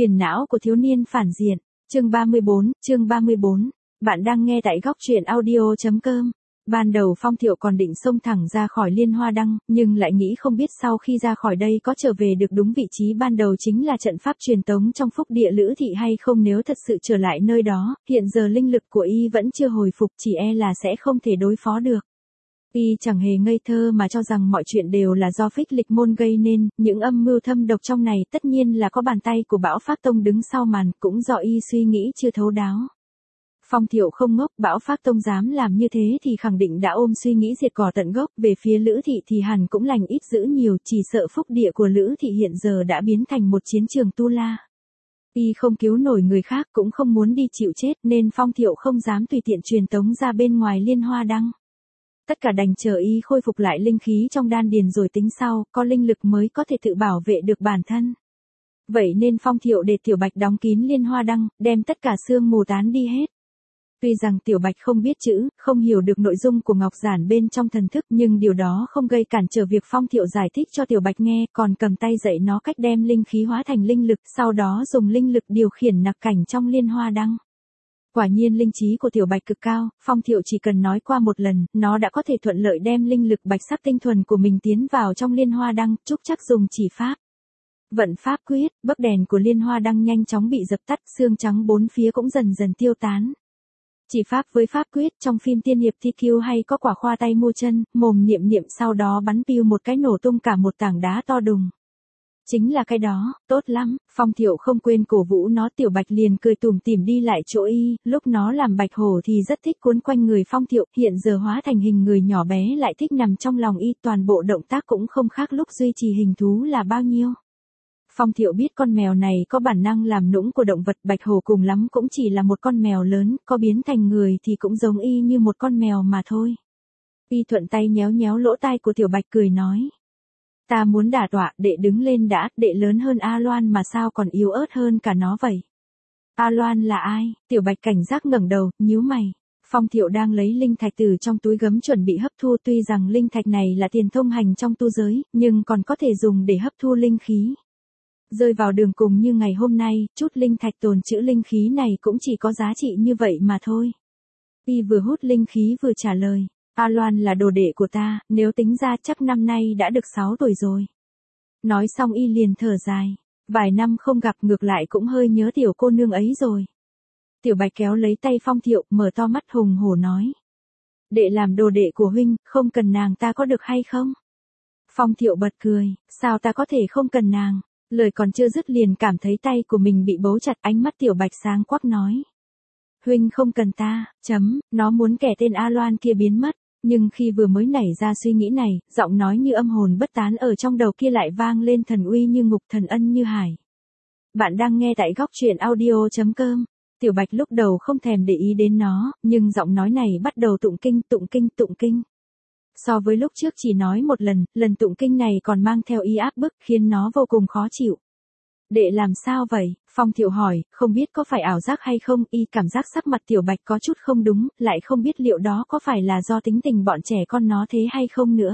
Phiền não của thiếu niên phản diện, chương 34, bạn đang nghe tại góc truyện audio.com. Ban đầu Phong Thiệu còn định xông thẳng ra khỏi Liên Hoa Đăng, nhưng lại nghĩ không biết sau khi ra khỏi đây có trở về được đúng vị trí ban đầu chính là trận pháp truyền tống trong phúc địa Lữ Thị hay không. Nếu thật sự trở lại nơi đó, hiện giờ linh lực của y vẫn chưa hồi phục, chỉ e là sẽ không thể đối phó được. Y chẳng hề ngây thơ mà cho rằng mọi chuyện đều là do Phích Lịch Môn gây nên, những âm mưu thâm độc trong này tất nhiên là có bàn tay của Bão Phác Tông đứng sau màn, cũng do y suy nghĩ chưa thấu đáo. Phong Thiệu không ngốc, Bão Phác Tông dám làm như thế thì khẳng định đã ôm suy nghĩ diệt cỏ tận gốc, về phía Lữ Thị thì hẳn cũng lành ít dữ nhiều, chỉ sợ phúc địa của Lữ Thị hiện giờ đã biến thành một chiến trường tu la. Y không cứu nổi người khác cũng không muốn đi chịu chết nên Phong Thiệu không dám tùy tiện truyền tống ra bên ngoài Liên Hoa Đăng. Tất cả đành chờ y khôi phục lại linh khí trong đan điền rồi tính sau, có linh lực mới có thể tự bảo vệ được bản thân. Vậy nên Phong Thiệu để Tiểu Bạch đóng kín Liên Hoa Đăng, đem tất cả sương mù tán đi hết. Tuy rằng Tiểu Bạch không biết chữ, không hiểu được nội dung của ngọc giản bên trong thần thức, nhưng điều đó không gây cản trở việc Phong Thiệu giải thích cho Tiểu Bạch nghe, còn cầm tay dạy nó cách đem linh khí hóa thành linh lực, sau đó dùng linh lực điều khiển nặc cảnh trong Liên Hoa Đăng. Quả nhiên linh trí của Tiểu Bạch cực cao, Phong Thiệu chỉ cần nói qua một lần, nó đã có thể thuận lợi đem linh lực bạch sắc tinh thuần của mình tiến vào trong Liên Hoa Đăng, Trúc Trắc dùng chỉ pháp. Vận pháp quyết, bấc đèn của Liên Hoa Đăng nhanh chóng bị dập tắt, sương trắng bốn phía cũng dần dần tiêu tán. Chỉ pháp với pháp quyết, trong phim tiên hiệp TQ hay có quả khoa tay mua chân, mồm niệm niệm sau đó bắn piu một cái nổ tung cả một tảng đá to đùng. Chính là cái đó, tốt lắm, Phong Thiệu không quên cổ vũ nó. Tiểu Bạch liền cười tủm tỉm đi lại chỗ y, lúc nó làm bạch hổ thì rất thích cuốn quanh người Phong Thiệu, hiện giờ hóa thành hình người nhỏ bé lại thích nằm trong lòng y, toàn bộ động tác cũng không khác lúc duy trì hình thú là bao nhiêu. Phong Thiệu biết con mèo này có bản năng làm nũng của động vật, bạch hổ cùng lắm cũng chỉ là một con mèo lớn, có biến thành người thì cũng giống y như một con mèo mà thôi. Y thuận tay nhéo nhéo lỗ tai của Tiểu Bạch cười nói. Ta muốn đả tọa, đệ đứng lên đã, đệ lớn hơn A Loan mà sao còn yếu ớt hơn cả nó vậy? A Loan là ai? Tiểu Bạch cảnh giác ngẩng đầu, nhíu mày. Phong Thiệu đang lấy linh thạch từ trong túi gấm chuẩn bị hấp thu, tuy rằng linh thạch này là tiền thông hành trong tu giới, nhưng còn có thể dùng để hấp thu linh khí. Rơi vào đường cùng như ngày hôm nay, chút linh thạch tồn trữ linh khí này cũng chỉ có giá trị như vậy mà thôi. Y vừa hút linh khí vừa trả lời. A Loan là đồ đệ của ta, nếu tính ra chắc năm nay đã được 6 tuổi rồi. Nói xong y liền thở dài. Vài năm không gặp ngược lại cũng hơi nhớ tiểu cô nương ấy rồi. Tiểu Bạch kéo lấy tay Phong Thiệu, mở to mắt hùng hổ nói. Đệ làm đồ đệ của huynh, không cần nàng ta có được hay không? Phong Thiệu bật cười, sao ta có thể không cần nàng? Lời còn chưa dứt liền cảm thấy tay của mình bị bấu chặt, ánh mắt Tiểu Bạch sáng quắc nói. Huynh không cần ta, nó muốn kẻ tên A Loan kia biến mất. Nhưng khi vừa mới nảy ra suy nghĩ này, giọng nói như âm hồn bất tán ở trong đầu kia lại vang lên thần uy như ngục, thần ân như hải. Bạn đang nghe tại góc truyện audio.com. Tiểu Bạch lúc đầu không thèm để ý đến nó, nhưng giọng nói này bắt đầu tụng kinh. So với lúc trước chỉ nói một lần tụng kinh này còn mang theo ý áp bức khiến nó vô cùng khó chịu. Đệ làm sao vậy? Phong Thiệu hỏi, không biết có phải ảo giác hay không, y cảm giác sắc mặt Tiểu Bạch có chút không đúng, lại không biết liệu đó có phải là do tính tình bọn trẻ con nó thế hay không nữa.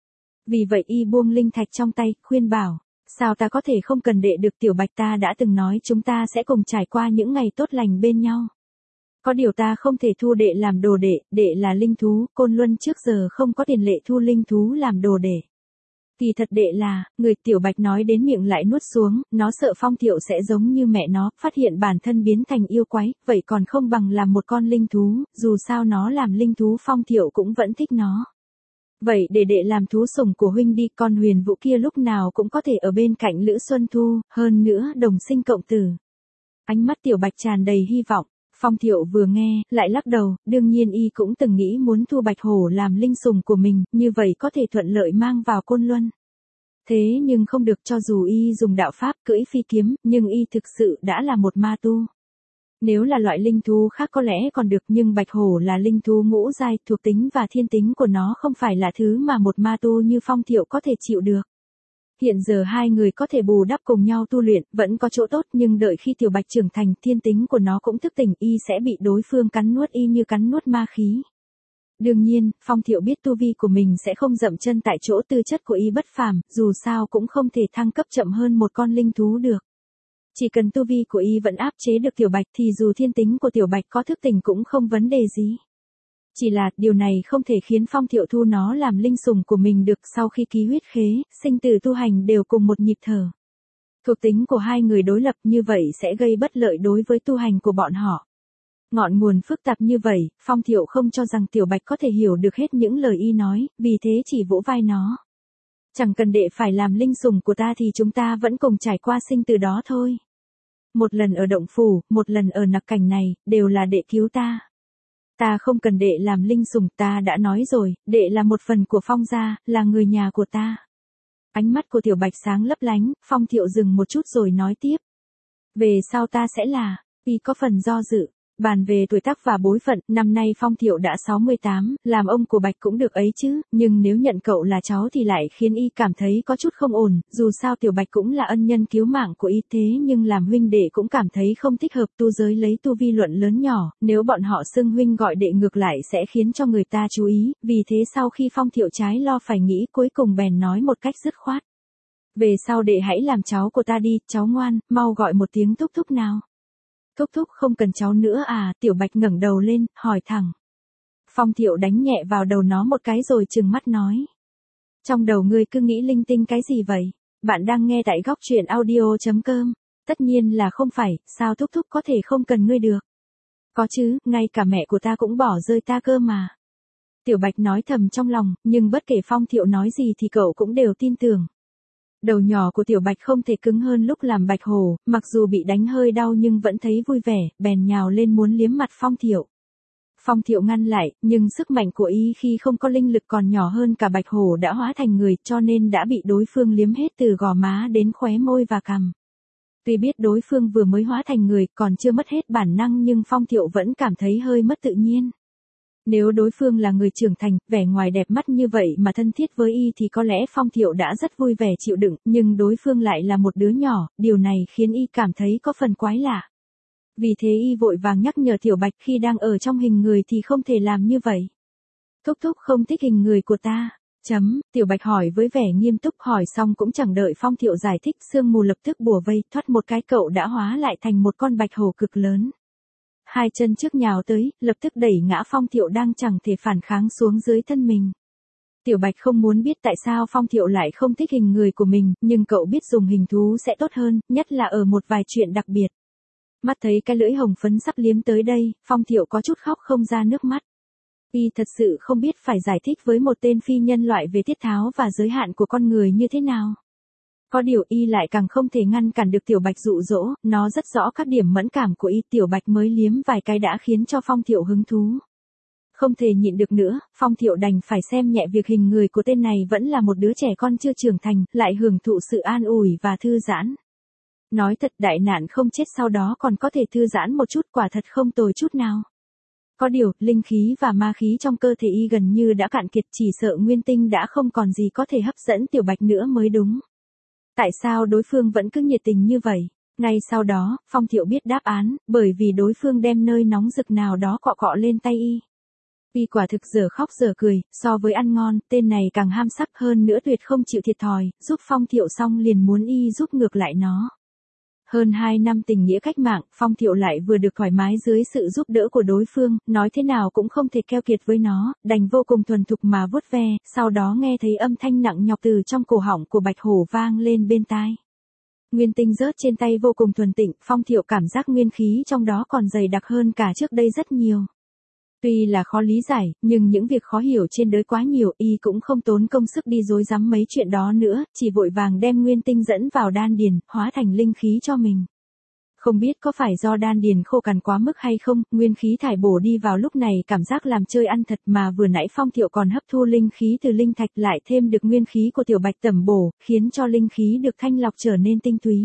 Vì vậy y buông linh thạch trong tay, khuyên bảo, sao ta có thể không cần đệ được? Tiểu Bạch, ta đã từng nói chúng ta sẽ cùng trải qua những ngày tốt lành bên nhau. Có điều ta không thể thu đệ làm đồ đệ, đệ là linh thú, Côn Luân trước giờ không có tiền lệ thu linh thú làm đồ đệ. Kỳ thật đệ là, người. Tiểu Bạch nói đến miệng lại nuốt xuống, nó sợ Phong Thiệu sẽ giống như mẹ nó, phát hiện bản thân biến thành yêu quái, vậy còn không bằng làm một con linh thú, dù sao nó làm linh thú Phong Thiệu cũng vẫn thích nó. Vậy để đệ làm thú sủng của huynh đi, con Huyền Vũ kia lúc nào cũng có thể ở bên cạnh Lữ Xuân Thu, hơn nữa đồng sinh cộng tử. Ánh mắt Tiểu Bạch tràn đầy hy vọng. Phong Thiệu vừa nghe, lại lắc đầu, đương nhiên y cũng từng nghĩ muốn thu Bạch Hổ làm linh sủng của mình, như vậy có thể thuận lợi mang vào Côn Luân. Thế nhưng không được, cho dù y dùng đạo pháp cưỡi phi kiếm, nhưng y thực sự đã là một ma tu. Nếu là loại linh thú khác có lẽ còn được, nhưng Bạch Hổ là linh thú ngũ giai, thuộc tính và thiên tính của nó không phải là thứ mà một ma tu như Phong Thiệu có thể chịu được. Hiện giờ hai người có thể bù đắp cùng nhau tu luyện, vẫn có chỗ tốt, nhưng đợi khi Tiểu Bạch trưởng thành, thiên tính của nó cũng thức tỉnh, y sẽ bị đối phương cắn nuốt y như cắn nuốt ma khí. Đương nhiên, Phong Thiệu biết tu vi của mình sẽ không dậm chân tại chỗ, tư chất của y bất phàm, dù sao cũng không thể thăng cấp chậm hơn một con linh thú được. Chỉ cần tu vi của y vẫn áp chế được Tiểu Bạch thì dù thiên tính của Tiểu Bạch có thức tỉnh cũng không vấn đề gì. Chỉ là điều này không thể khiến Phong Thiệu thu nó làm linh sủng của mình được. Sau khi ký huyết khế, sinh tử tu hành đều cùng một nhịp thở. Thuộc tính của hai người đối lập như vậy sẽ gây bất lợi đối với tu hành của bọn họ. Ngọn nguồn phức tạp như vậy, Phong Thiệu không cho rằng Tiểu Bạch có thể hiểu được hết những lời y nói, vì thế chỉ vỗ vai nó. Chẳng cần đệ phải làm linh sủng của ta thì chúng ta vẫn cùng trải qua sinh tử đó thôi. Một lần ở động phủ, một lần ở nặc cảnh này, đều là đệ cứu ta. Ta không cần đệ làm linh sủng, ta đã nói rồi, đệ là một phần của Phong gia, là người nhà của ta. Ánh mắt của Tiểu Bạch sáng lấp lánh, Phong Thiệu dừng một chút rồi nói tiếp. Về sau ta sẽ là, y có phần do dự. Bàn về tuổi tác và bối phận, năm nay Phong Thiệu đã 68, làm ông của Bạch cũng được ấy chứ, nhưng nếu nhận cậu là cháu thì lại khiến y cảm thấy có chút không ổn, dù sao Tiểu Bạch cũng là ân nhân cứu mạng của y thế nhưng làm huynh đệ cũng cảm thấy không thích hợp. Tu giới lấy tu vi luận lớn nhỏ, nếu bọn họ xưng huynh gọi đệ ngược lại sẽ khiến cho người ta chú ý, vì thế sau khi Phong Thiệu trái lo phải nghĩ cuối cùng bèn nói một cách dứt khoát. Về sau đệ hãy làm cháu của ta đi, cháu ngoan, mau gọi một tiếng thúc thúc nào. Thúc thúc không cần cháu nữa à? Tiểu Bạch ngẩng đầu lên, hỏi thẳng. Phong Thiệu đánh nhẹ vào đầu nó một cái rồi trừng mắt nói. Trong đầu ngươi cứ nghĩ linh tinh cái gì vậy? Bạn đang nghe tại góc truyện audio.com. Tất nhiên là không phải, sao thúc thúc có thể không cần ngươi được? Có chứ, ngay cả mẹ của ta cũng bỏ rơi ta cơ mà. Tiểu Bạch nói thầm trong lòng, nhưng bất kể Phong Thiệu nói gì thì cậu cũng đều tin tưởng. Đầu nhỏ của Tiểu Bạch không thể cứng hơn lúc làm bạch hổ, mặc dù bị đánh hơi đau nhưng vẫn thấy vui vẻ, bèn nhào lên muốn liếm mặt Phong Thiệu. Phong Thiệu ngăn lại, nhưng sức mạnh của y khi không có linh lực còn nhỏ hơn cả bạch hổ đã hóa thành người cho nên đã bị đối phương liếm hết từ gò má đến khóe môi và cằm. Tuy biết đối phương vừa mới hóa thành người còn chưa mất hết bản năng nhưng Phong Thiệu vẫn cảm thấy hơi mất tự nhiên. Nếu đối phương là người trưởng thành, vẻ ngoài đẹp mắt như vậy mà thân thiết với y thì có lẽ Phong Thiệu đã rất vui vẻ chịu đựng, nhưng đối phương lại là một đứa nhỏ, điều này khiến y cảm thấy có phần quái lạ. Vì thế y vội vàng nhắc nhở Tiểu Bạch khi đang ở trong hình người thì không thể làm như vậy. Thúc thúc không thích hình người của ta. Tiểu Bạch hỏi với vẻ nghiêm túc, hỏi xong cũng chẳng đợi Phong Thiệu giải thích, sương mù lập tức bủa vây, thoát một cái cậu đã hóa lại thành một con bạch hổ cực lớn. Hai chân trước nhào tới, lập tức đẩy ngã Phong Thiệu đang chẳng thể phản kháng xuống dưới thân mình. Tiểu Bạch không muốn biết tại sao Phong Thiệu lại không thích hình người của mình, nhưng cậu biết dùng hình thú sẽ tốt hơn, nhất là ở một vài chuyện đặc biệt. Mắt thấy cái lưỡi hồng phấn sắp liếm tới đây, Phong Thiệu có chút khóc không ra nước mắt. Y thật sự không biết phải giải thích với một tên phi nhân loại về tiết tháo và giới hạn của con người như thế nào. Có điều y lại càng không thể ngăn cản được Tiểu Bạch dụ dỗ, nó rất rõ các điểm mẫn cảm của y. Tiểu Bạch mới liếm vài cái đã khiến cho Phong Thiệu hứng thú. Không thể nhịn được nữa, Phong Thiệu đành phải xem nhẹ việc hình người của tên này vẫn là một đứa trẻ con chưa trưởng thành, lại hưởng thụ sự an ủi và thư giãn. Nói thật, đại nạn không chết sau đó còn có thể thư giãn một chút, quả thật không tồi chút nào. Có điều, linh khí và ma khí trong cơ thể y gần như đã cạn kiệt, chỉ sợ nguyên tinh đã không còn gì có thể hấp dẫn Tiểu Bạch nữa mới đúng. Tại sao đối phương vẫn cứ nhiệt tình như vậy? Ngay sau đó, Phong Thiệu biết đáp án, bởi vì đối phương đem nơi nóng rực nào đó cọ cọ lên tay y. Y quả thực giờ khóc giờ cười, so với ăn ngon, tên này càng ham sắc hơn nữa, tuyệt không chịu thiệt thòi, giúp Phong Thiệu xong liền muốn y giúp ngược lại nó. Hơn 2 năm tình nghĩa cách mạng, Phong Thiệu lại vừa được thoải mái dưới sự giúp đỡ của đối phương, nói thế nào cũng không thể keo kiệt với nó, đành vô cùng thuần thục mà vuốt ve, sau đó nghe thấy âm thanh nặng nhọc từ trong cổ họng của bạch hổ vang lên bên tai. Nguyên tinh rớt trên tay vô cùng thuần tịnh, Phong Thiệu cảm giác nguyên khí trong đó còn dày đặc hơn cả trước đây rất nhiều. Tuy là khó lý giải, nhưng những việc khó hiểu trên đời quá nhiều, y cũng không tốn công sức đi rối rắm mấy chuyện đó nữa, chỉ vội vàng đem nguyên tinh dẫn vào đan điền, hóa thành linh khí cho mình. Không biết có phải do đan điền khô cằn quá mức hay không, nguyên khí thải bổ đi vào lúc này cảm giác làm chơi ăn thật, mà vừa nãy Phong Thiệu còn hấp thu linh khí từ linh thạch, lại thêm được nguyên khí của Tiểu Bạch tẩm bổ, khiến cho linh khí được thanh lọc trở nên tinh túy.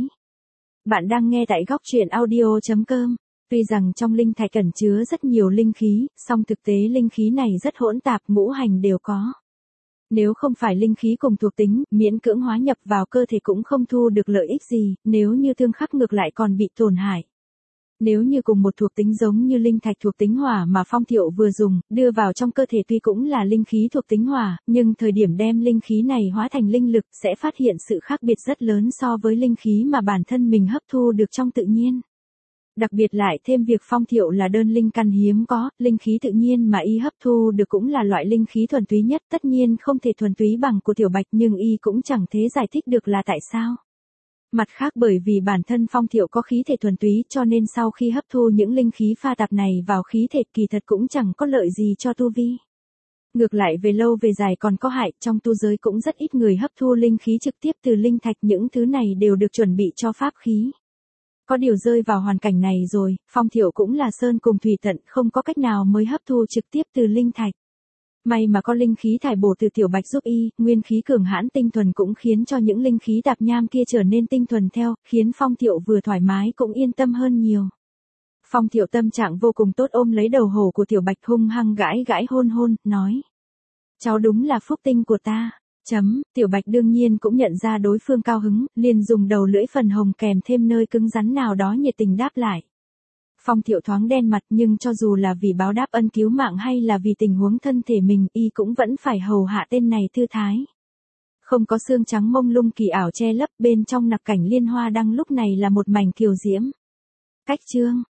Bạn đang nghe tại góc truyện audio.com. Tuy rằng trong linh thạch ẩn chứa rất nhiều linh khí, song thực tế linh khí này rất hỗn tạp, ngũ hành đều có. Nếu không phải linh khí cùng thuộc tính, miễn cưỡng hóa nhập vào cơ thể cũng không thu được lợi ích gì, nếu như tương khắc ngược lại còn bị tổn hại. Nếu như cùng một thuộc tính giống như linh thạch thuộc tính hỏa mà Phong Thiệu vừa dùng, đưa vào trong cơ thể tuy cũng là linh khí thuộc tính hỏa, nhưng thời điểm đem linh khí này hóa thành linh lực sẽ phát hiện sự khác biệt rất lớn so với linh khí mà bản thân mình hấp thu được trong tự nhiên. Đặc biệt lại thêm việc Phong Thiệu là đơn linh căn hiếm có, linh khí tự nhiên mà y hấp thu được cũng là loại linh khí thuần túy nhất, tất nhiên không thể thuần túy bằng của Tiểu Bạch, nhưng y cũng chẳng thế giải thích được là tại sao. Mặt khác bởi vì bản thân Phong Thiệu có khí thể thuần túy cho nên sau khi hấp thu những linh khí pha tạp này vào khí thể kỳ thật cũng chẳng có lợi gì cho tu vi. Ngược lại về lâu về dài còn có hại, trong tu giới cũng rất ít người hấp thu linh khí trực tiếp từ linh thạch, những thứ này đều được chuẩn bị cho pháp khí. Có điều rơi vào hoàn cảnh này rồi, Phong Thiệu cũng là sơn cùng thủy tận, không có cách nào mới hấp thu trực tiếp từ linh thạch. May mà có linh khí thải bổ từ Tiểu Bạch giúp y, nguyên khí cường hãn tinh thuần cũng khiến cho những linh khí tạp nham kia trở nên tinh thuần theo, khiến Phong Thiệu vừa thoải mái cũng yên tâm hơn nhiều. Phong Thiệu tâm trạng vô cùng tốt, ôm lấy đầu hổ của Tiểu Bạch hung hăng gãi gãi hôn hôn, nói. Cháu đúng là phúc tinh của ta. Tiểu Bạch đương nhiên cũng nhận ra đối phương cao hứng, liền dùng đầu lưỡi phần hồng kèm thêm nơi cứng rắn nào đó nhiệt tình đáp lại. Phong Thiệu thoáng đen mặt, nhưng cho dù là vì báo đáp ân cứu mạng hay là vì tình huống thân thể mình, y cũng vẫn phải hầu hạ tên này thư thái. Không có xương trắng mông lung kỳ ảo che lấp, bên trong nặc cảnh liên hoa đăng lúc này là một mảnh kiều diễm. Cách chương